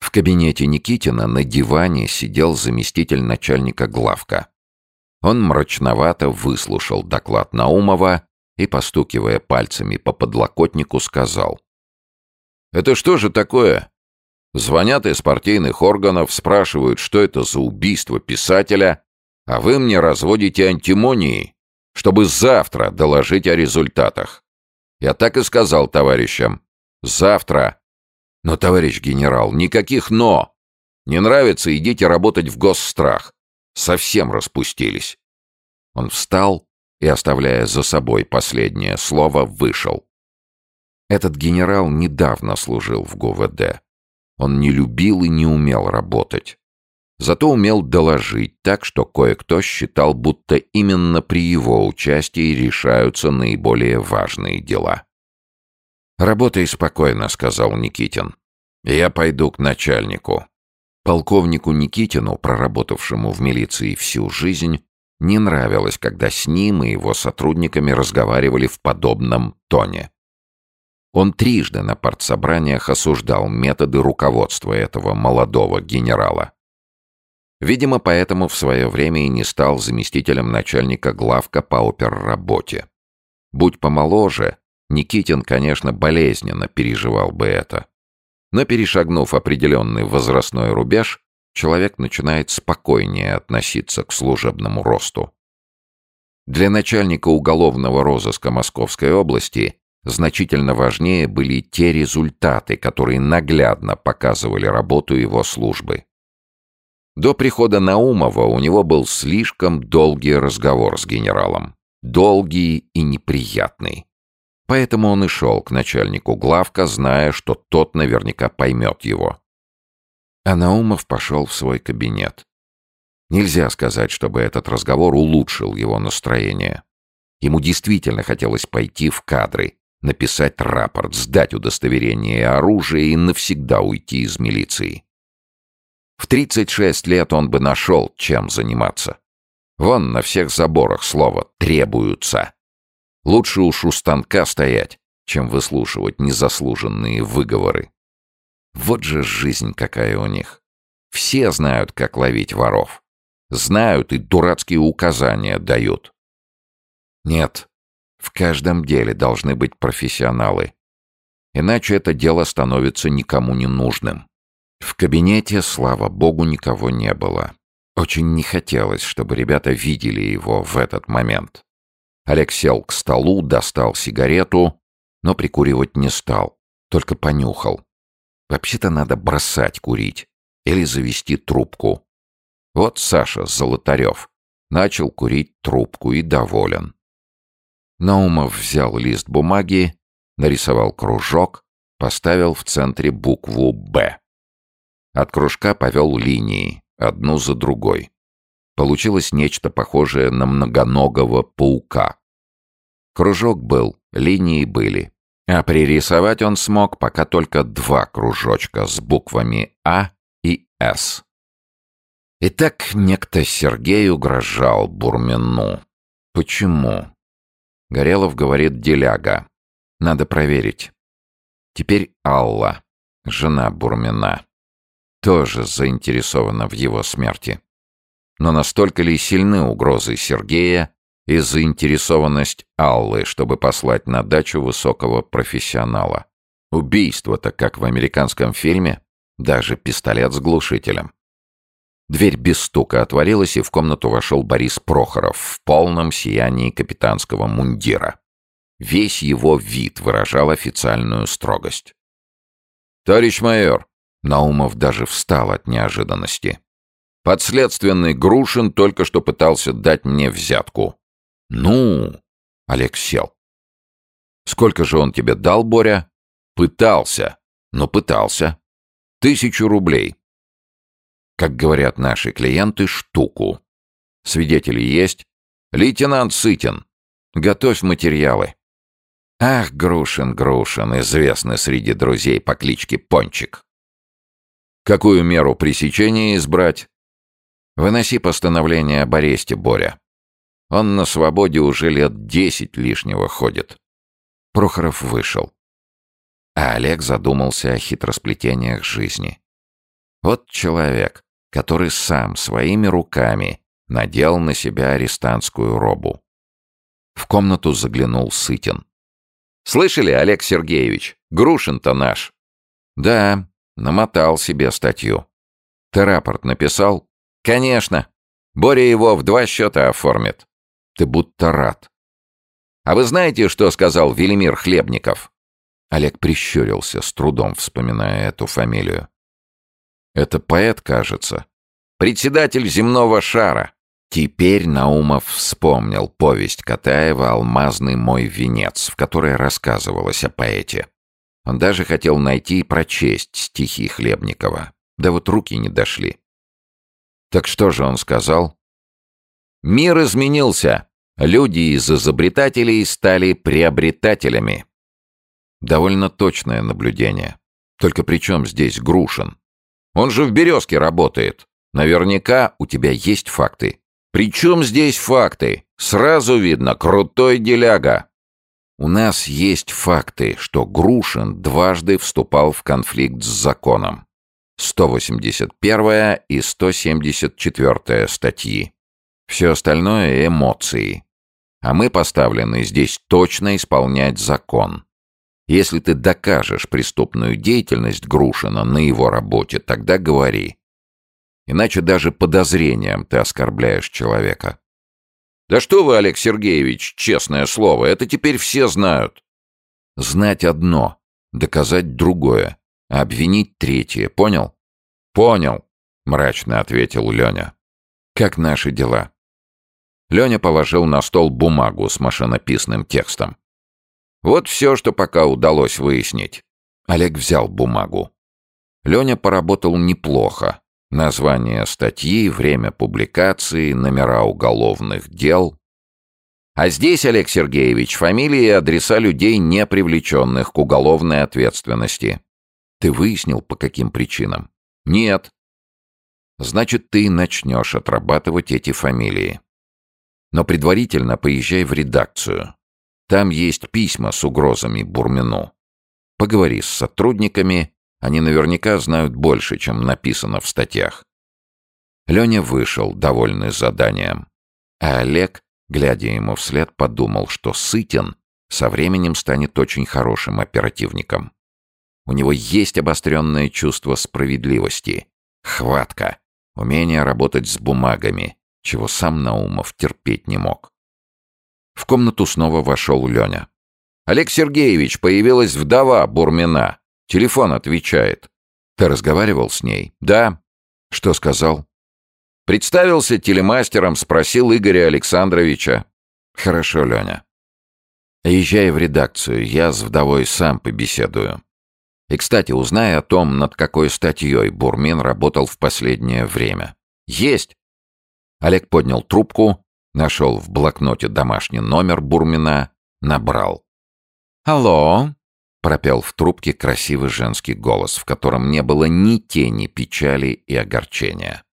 В кабинете Никитина на диване сидел заместитель начальника главка. Он мрачновато выслушал доклад Наумова и, постукивая пальцами по подлокотнику, сказал: «Это что же такое? Звонят из партийных органов, спрашивают, что это за убийство писателя, а вы мне разводите антимонии, чтобы завтра доложить о результатах. Я так и сказал товарищам. Завтра. Но, товарищ генерал, никаких «но». Не нравится — идите работать в госстрах. Совсем распустились». Он встал и, оставляя за собой последнее слово, вышел. Этот генерал недавно служил в ГУВД. Он не любил и не умел работать. Зато умел доложить так, что кое-кто считал, будто именно при его участии решаются наиболее важные дела. «Работай спокойно», — сказал Никитин. «Я пойду к начальнику». Полковнику Никитину, проработавшему в милиции всю жизнь, не нравилось, когда с ним и его сотрудниками разговаривали в подобном тоне. Он трижды на партсобраниях осуждал методы руководства этого молодого генерала. Видимо, поэтому в свое время и не стал заместителем начальника главка по оперработе. Будь помоложе, Никитин, конечно, болезненно переживал бы это. Но, перешагнув определенный возрастной рубеж, человек начинает спокойнее относиться к служебному росту. Для начальника уголовного розыска Московской области значительно важнее были те результаты, которые наглядно показывали работу его службы. До прихода Наумова у него был слишком долгий разговор с генералом. Долгий и неприятный. Поэтому он и шел к начальнику главка, зная, что тот наверняка поймет его. А Наумов пошел в свой кабинет. Нельзя сказать, чтобы этот разговор улучшил его настроение. Ему действительно хотелось пойти в кадры, написать рапорт, сдать удостоверение оружия и навсегда уйти из милиции. В 36 лет он бы нашел, чем заниматься. Вон на всех заборах слово «требуются». Лучше уж у станка стоять, чем выслушивать незаслуженные выговоры. Вот же жизнь какая у них. Все знают, как ловить воров. Знают и дурацкие указания дают. Нет, в каждом деле должны быть профессионалы. Иначе это дело становится никому не нужным. В кабинете, слава богу, никого не было. Очень не хотелось, чтобы ребята видели его в этот момент. Олег сел к столу, достал сигарету, но прикуривать не стал, только понюхал. Вообще-то надо бросать курить или завести трубку. Вот Саша Золотарев начал курить трубку и доволен. Наумов взял лист бумаги, нарисовал кружок, поставил в центре букву «Б». От кружка повел линии, одну за другой. Получилось нечто похожее на многоногого паука. Кружок был, линии были. А пририсовать он смог пока только два кружочка с буквами «А» и «С». Итак, некто Сергей угрожал Бурмину. Почему? Горелов говорит «деляга». Надо проверить. Теперь Алла, жена Бурмина, тоже заинтересована в его смерти. Но настолько ли сильны угрозы Сергея и заинтересованность Аллы, чтобы послать на дачу высокого профессионала? Убийство-то, как в американском фильме, даже пистолет с глушителем. Дверь без стука отворилась, и в комнату вошел Борис Прохоров в полном сиянии капитанского мундира. Весь его вид выражал официальную строгость. «Товарищ майор!» Наумов даже встал от неожиданности. «Подследственный Грушин только что пытался дать мне взятку». «Ну?» — Олег сел. «Сколько же он тебе дал, Боря?» «Пытался. Но пытался. 1000 рублей. Как говорят наши клиенты, штуку. Свидетели есть? Лейтенант Сытин. Готовь материалы». «Ах, Грушин, известный среди друзей по кличке Пончик». «Какую меру пресечения избрать?» «Выноси постановление об аресте, Боря. Он на свободе уже лет 10 лишнего ходит». Прохоров вышел. А Олег задумался о хитросплетениях жизни. Вот человек, который сам своими руками надел на себя арестантскую робу. В комнату заглянул Сытин. «Слышали, Олег Сергеевич? Грушин-то наш». «Да, намотал себе статью». «Ты рапорт написал?» «Конечно. Боря его в 2 счета оформит». «Ты будто рад». «А вы знаете, что сказал Велимир Хлебников?» Олег прищурился, с трудом вспоминая эту фамилию. «Это поэт, кажется. Председатель земного шара». Теперь Наумов вспомнил повесть Катаева «Алмазный мой венец», в которой рассказывалось о поэте. Он даже хотел найти и прочесть стихи Хлебникова. Да вот руки не дошли. Так что же он сказал? «Мир изменился. Люди из изобретателей стали приобретателями». Довольно точное наблюдение. Только при чем здесь Грушин? Он же в «Березке» работает. Наверняка у тебя есть факты. «При чем здесь факты? Сразу видно, крутой деляга». У нас есть факты, что Грушин дважды вступал в конфликт с законом. 181 и 174 статьи. Все остальное — эмоции. А мы поставлены здесь точно исполнять закон. Если ты докажешь преступную деятельность Грушина на его работе, тогда говори. Иначе даже подозрением ты оскорбляешь человека. Да что вы, Олег Сергеевич, честное слово, это теперь все знают. Знать одно, доказать другое, а обвинить третье, понял? Понял, мрачно ответил Леня. Как наши дела? Леня положил на стол бумагу с машинописным текстом. Вот все, что пока удалось выяснить. Олег взял бумагу. Леня поработал неплохо. Название статьи, время публикации, номера уголовных дел. А здесь, Олег Сергеевич, фамилии и адреса людей, не привлеченных к уголовной ответственности. Ты выяснил, по каким причинам? Нет. Значит, ты начнешь отрабатывать эти фамилии. Но предварительно поезжай в редакцию. Там есть письма с угрозами Бурмину. Поговори с сотрудниками. Они наверняка знают больше, чем написано в статьях. Леня вышел, довольный заданием. А Олег, глядя ему вслед, подумал, что Сытин со временем станет очень хорошим оперативником. У него есть обостренное чувство справедливости, хватка, умение работать с бумагами, чего сам Наумов терпеть не мог. В комнату снова вошел Леня. «Олег Сергеевич, появилась вдова Бурмина. Телефон отвечает. Ты разговаривал с ней?» «Да». «Что сказал?» «Представился телемастером, спросил Игоря Александровича». «Хорошо, Леня. Езжай в редакцию, я с вдовой сам побеседую. И, кстати, узнай о том, над какой статьей Бурмин работал в последнее время». «Есть». Олег поднял трубку, нашел в блокноте домашний номер Бурмина, набрал. «Алло?» — пропел в трубке красивый женский голос, в котором не было ни тени печали и огорчения.